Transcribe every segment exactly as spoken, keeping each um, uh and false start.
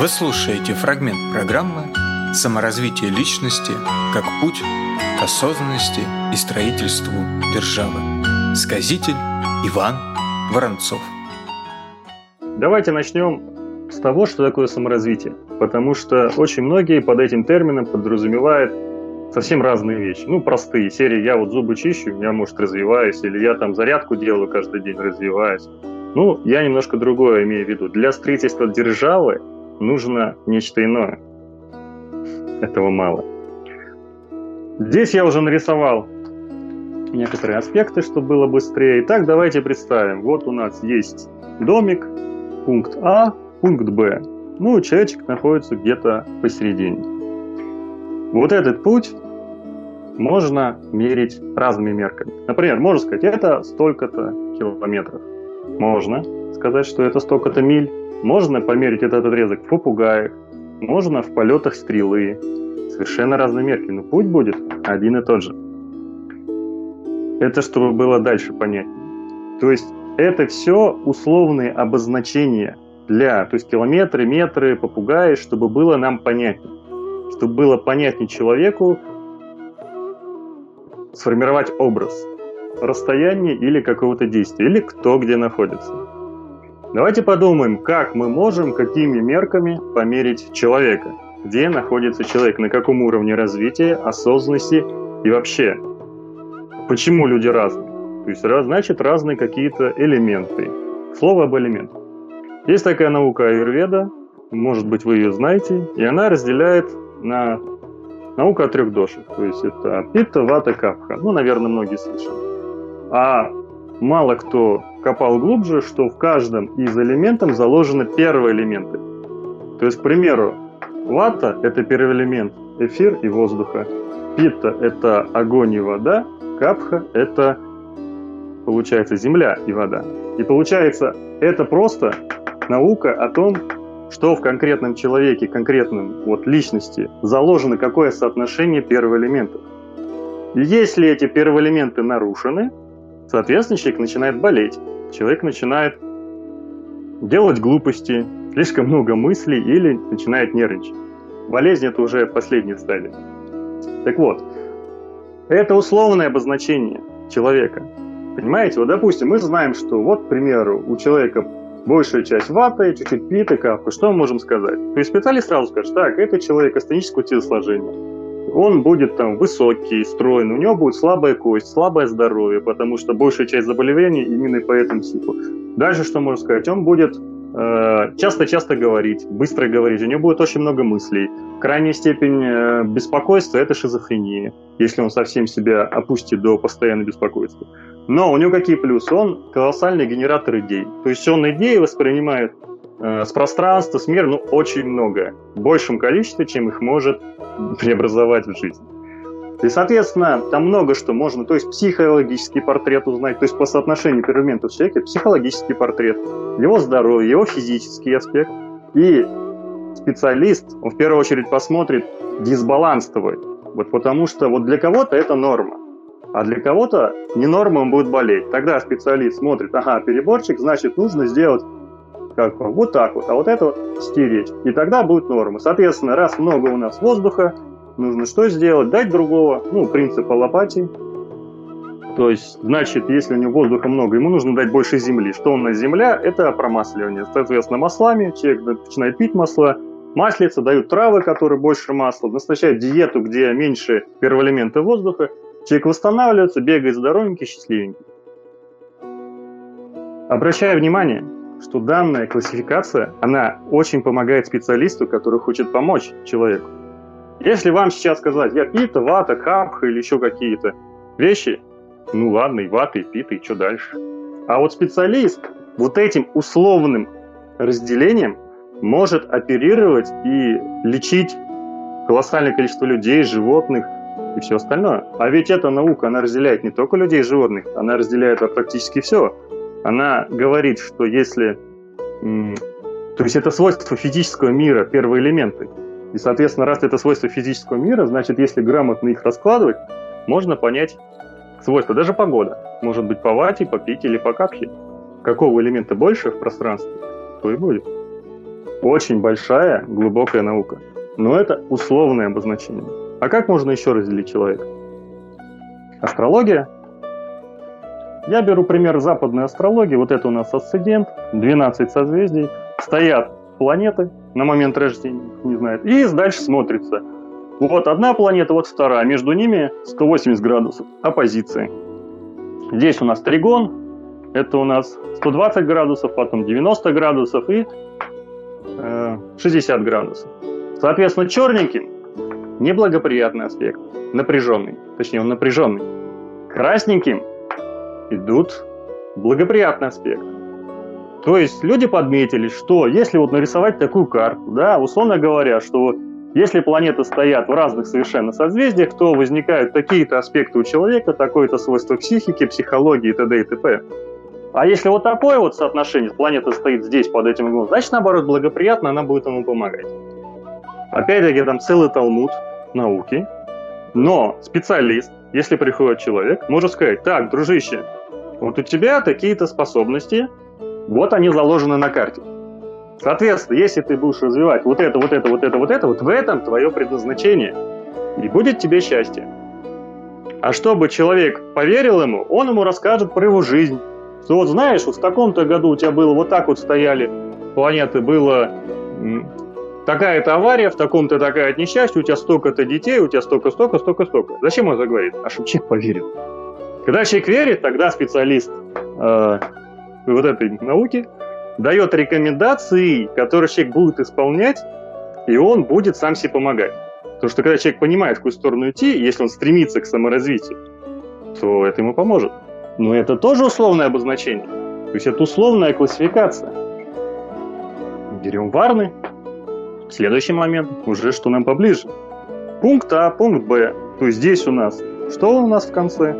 Вы слушаете фрагмент программы «Саморазвитие личности как путь к осознанности и строительству державы». Сказитель Иван Воронцов. Давайте начнем с того, что такое саморазвитие, потому что очень многие под этим термином подразумевают совсем разные вещи. Ну, простые серии: я вот зубы чищу, я, может, развиваюсь, или я там зарядку делаю каждый день, развиваюсь. Ну, я немножко другое имею в виду. Для строительства державы нужно нечто иное. Этого мало. Здесь я уже нарисовал некоторые аспекты, чтобы было быстрее. Итак, давайте представим. Вот у нас есть домик, пункт А, пункт Б. Ну, человечек находится где-то посередине. Вот этот путь можно мерить разными мерками. Например, можно сказать, это столько-то километров. Можно сказать, что это столько-то миль. Можно померить этот отрезок в попугаях. Можно в полетах стрелы. Совершенно разные мерки, но путь будет один и тот же. Это чтобы было дальше понятнее. То есть это все условные обозначения для, то есть километры, метры, попугаи, чтобы было нам понятнее. Чтобы было понятнее человеку сформировать образ расстояния или какого-то действия, или кто где находится. Давайте подумаем, как мы можем, какими мерками померить человека. Где находится человек, на каком уровне развития, осознанности и вообще. Почему люди разные? То есть, значит, разные какие-то элементы. Слово об элементах. Есть такая наука аюрведа, может быть, вы ее знаете, и она разделяет на науку о трех дошах. То есть это питта, вата, капха. Ну, наверное, многие слышали. А мало кто копал глубже, что в каждом из элементов заложены первые элементы. То есть, к примеру, вата – это первый элемент эфир и воздуха. Питта – это огонь и вода. Капха – это, получается, земля и вода. И получается, это просто наука о том, что в конкретном человеке, конкретном вот личности заложено какое соотношение первоэлементов. И если эти первоэлементы нарушены, соответственно, человек начинает болеть. Человек начинает делать глупости, слишком много мыслей или начинает нервничать. Болезнь – это уже последняя стадия. Так вот, это условное обозначение человека. Понимаете? Вот, допустим, мы знаем, что вот, к примеру, у человека большая часть ваты, чуть-чуть пита, капха. Что мы можем сказать? То есть специалист сразу скажет: так, это человек астенического телосложения. Он будет там высокий, стройный, у него будет слабая кость, слабое здоровье, потому что большая часть заболеваний именно по этому типу. Дальше что можно сказать? Он будет э, часто-часто говорить, быстро говорить, у него будет очень много мыслей. Крайняя степень э, беспокойства – это шизофрения, если он совсем себя опустит до постоянного беспокойства. Но у него какие плюсы? Он колоссальный генератор идей. То есть он идеи воспринимает э, с пространства, с мира, ну, очень много. В большем количестве, чем их может преобразовать в жизнь. И, соответственно, там много что можно. То есть психологический портрет узнать, то есть по соотношению первоэлементов человека, психологический портрет, его здоровье, его физический аспект. И специалист, он в первую очередь посмотрит дисбаланс твой. Вот потому что вот для кого-то это норма. А для кого-то не норма, он будет болеть. Тогда специалист смотрит: ага, переборчик, значит, нужно сделать как вот так вот, а вот это вот стереть. И тогда будет норма. Соответственно, раз много у нас воздуха, нужно что сделать? Дать другого, ну, принцип аллопатии. То есть, значит, если у него воздуха много, ему нужно дать больше земли. Что у нас земля? Это промасливание. Соответственно, маслами человек начинает пить масла, маслица, дают травы, которые больше масла, назначают диету, где меньше первоэлемента воздуха. Человек восстанавливается, бегает здоровенький, счастливенький. Обращаю внимание, что данная классификация, она очень помогает специалисту, который хочет помочь человеку. Если вам сейчас сказать: я пита, вата, капха или еще какие-то вещи, ну ладно, и вата, и пита, и что дальше? А вот специалист вот этим условным разделением может оперировать и лечить колоссальное количество людей, животных и все остальное. А ведь эта наука, она разделяет не только людей и животных, она разделяет практически все. Она говорит, что если... То есть это свойство физического мира, первые элементы. И, соответственно, раз это свойство физического мира, значит, если грамотно их раскладывать, можно понять свойства. Даже погода. Может быть по вате, по пите или по капхе. Какого элемента больше в пространстве, то и будет. очень большая, глубокая наука. Но это условное обозначение. А как можно еще разделить человека? Астрология. Я беру пример западной астрологии. Вот это у нас асцендент, двенадцать созвездий. Стоят планеты на момент рождения, не знает. И дальше смотрится. Вот одна планета, вот вторая. Между ними сто восемьдесят градусов оппозиции. Здесь у нас тригон. Это у нас сто двадцать градусов, потом девяносто градусов и э, шестьдесят градусов. Соответственно, черненьким неблагоприятный аспект, напряженный. Точнее, он напряженный. Красненьким идут благоприятный аспект. То есть люди подметили, что если вот нарисовать такую карту, да, условно говоря, что если планеты стоят в разных совершенно созвездиях, то возникают такие-то аспекты у человека, такое-то свойство психики, психологии и т.д. и т.п. А если вот такое вот соотношение, планета стоит здесь под этим углом, значит, наоборот, благоприятно, она будет ему помогать. Опять-таки, там целый талмуд науки, но специалист, если приходит человек, может сказать: так, дружище, вот у тебя такие-то способности, вот они заложены на карте. Соответственно, если ты будешь развивать вот это, вот это, вот это, вот это, вот в этом твое предназначение, и будет тебе счастье. А чтобы человек поверил ему, он ему расскажет про его жизнь. Что вот знаешь, вот в таком-то году у тебя было вот так вот стояли планеты, было такая-то авария, в таком-то такая-то несчастье, у тебя столько-то детей, у тебя столько, столько, столько, столько. Зачем он это говорит? А чтобы человек поверил. Когда человек верит, тогда специалист э, вот этой науки дает рекомендации, которые человек будет исполнять, и он будет сам себе помогать. Потому что когда человек понимает, в какую сторону идти, если он стремится к саморазвитию, то это ему поможет. Но это тоже условное обозначение. То есть это условная классификация. Берем варны. Следующий момент, уже что нам поближе. Пункт А, пункт Б. То есть здесь у нас, что у нас в конце?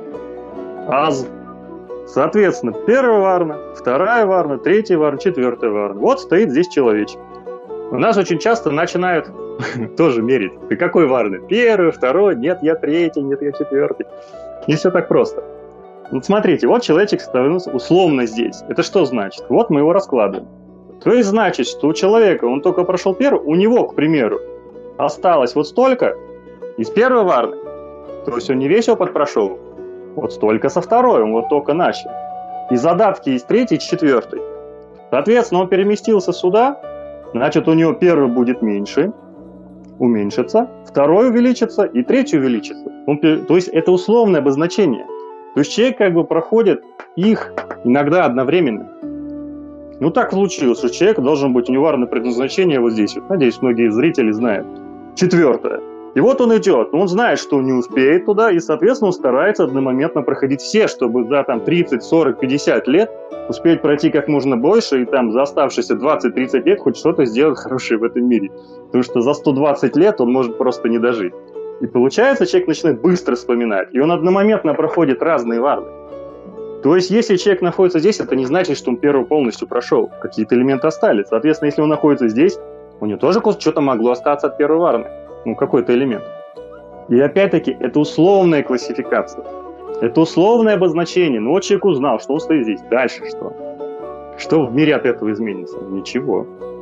Аз. Соответственно, первая варна, вторая варна, третья варна, четвертая варна. Вот стоит здесь человечек. У нас очень часто начинают тоже мерить. Ты какой варны? Первый, второй, нет, я третий, нет, я четвертый. Не все так просто. Вот смотрите, вот человечек становится условно здесь. Это что значит? Вот мы его раскладываем. То есть значит, что у человека, он только прошел первый, у него, к примеру, осталось вот столько из первой варны. То есть он не весь опыт прошел. Вот столько со второй, он вот только начал. И задатки из третьей и четвертой. Соответственно, он переместился сюда, значит, у него первый будет меньше, уменьшится, второй увеличится и третий увеличится. Он, то есть это условное обозначение. То есть человек как бы проходит их иногда одновременно. Ну так случилось, что человек должен быть, у него варное предназначение вот здесь. Вот. Надеюсь, многие зрители знают. Четвертое. И вот он идет, он знает, что он не успеет туда, и, соответственно, он старается одномоментно проходить все, чтобы за там, тридцать, сорок, пятьдесят лет успеть пройти как можно больше, и там за оставшиеся двадцать-тридцать лет хоть что-то сделать хорошее в этом мире. Потому что за сто двадцать лет он может просто не дожить. И получается, человек начинает быстро вспоминать, и он одномоментно проходит разные варны. То есть, если человек находится здесь, это не значит, что он первый полностью прошел. Какие-то элементы остались. Соответственно, если он находится здесь, у него тоже что-то могло остаться от первой варны. Ну, какой-то элемент. И опять-таки, это условная классификация. Это условное обозначение. Ну, вот человек узнал, что он стоит здесь. Дальше что? Что в мире от этого изменится? Ничего.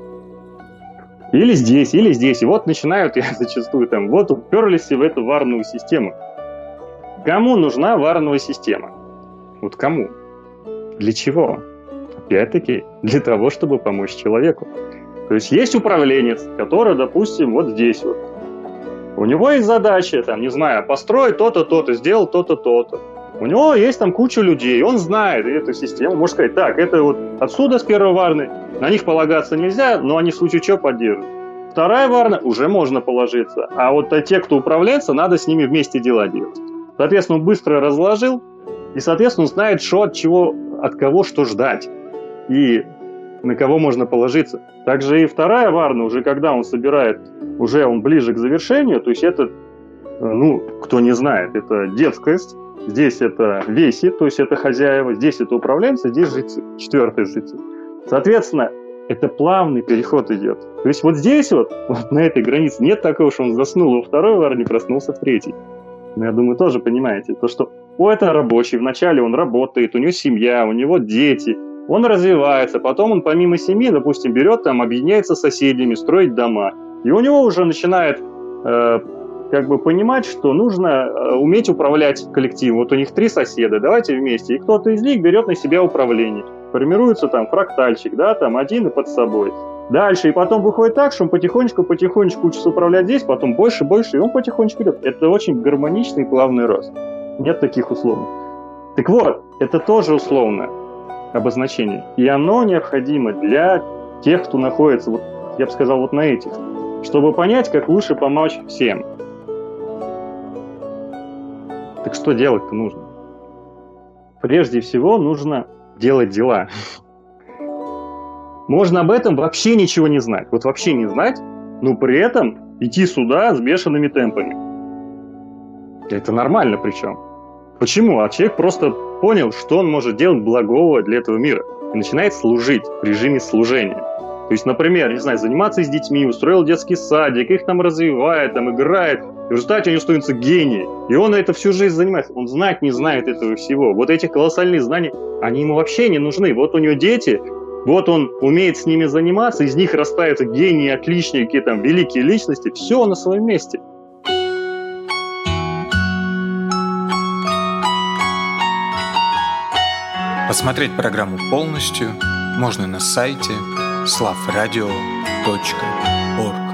Или здесь, или здесь. И вот начинают, я зачастую там, вот уперлись в эту варную систему. Кому нужна варная система? Вот кому? Для чего? Опять-таки, для того, чтобы помочь человеку. То есть есть управленец, который, допустим, вот здесь вот. У него есть задача, там, не знаю, построить то-то, то-то, сделать то-то, то-то. У него есть там куча людей, он знает эту систему. Можно сказать, так, это вот отсюда с первой варны, на них полагаться нельзя, но они в случае чего поддерживают. Вторая варна, уже можно положиться. А вот те, кто управляется, надо с ними вместе дела делать. Соответственно, он быстро разложил, и, соответственно, он знает, что от чего, от кого что ждать. И на кого можно положиться. Также и вторая варна, уже когда он собирает, уже он ближе к завершению, то есть это, ну, кто не знает, это детскость, здесь это веси, то есть это хозяева, здесь это управленцы, здесь жрецы, четвертые жрецы. Соответственно, это плавный переход идет. То есть вот здесь вот, вот на этой границе нет такого, что он заснул во второй варне, проснулся в третьей. Но я думаю, тоже понимаете, то, что о, это рабочий, вначале он работает, у него семья, у него дети, Он развивается, потом он помимо семьи, допустим, берет там, объединяется с соседями, строит дома. И у него уже начинает э, как бы понимать, что нужно э, уметь управлять коллективом. Вот у них три соседа, давайте вместе. И кто-то из них берет на себя управление. Формируется там фрактальчик, да, там один и под собой. Дальше, и потом выходит так, что он потихонечку-потихонечку учится управлять здесь, потом больше-больше, и он потихонечку идет. Это очень гармоничный и плавный рост. Нет таких условных. Так вот, это тоже условное обозначение. И оно необходимо для тех, кто находится, вот, я бы сказал, вот на этих, чтобы понять, как лучше помочь всем. Так что делать-то нужно? Прежде всего нужно делать дела. Можно об этом вообще ничего не знать. Вот вообще не знать, но при этом идти сюда с бешеными темпами. Это нормально причем. Почему? А человек просто понял, что он может делать благого для этого мира. И начинает служить в режиме служения. То есть, например, не знаю, заниматься с детьми, устроил детский садик, их там развивает, там играет. И в результате у него становится гений. И он это всю жизнь занимается. Он знать не знает этого всего. Вот эти колоссальные знания, они ему вообще не нужны. Вот у него дети, вот он умеет с ними заниматься, из них растают гении, отличники, там, великие личности. Все на своем месте. Посмотреть программу полностью можно на сайте славрадио точка орг.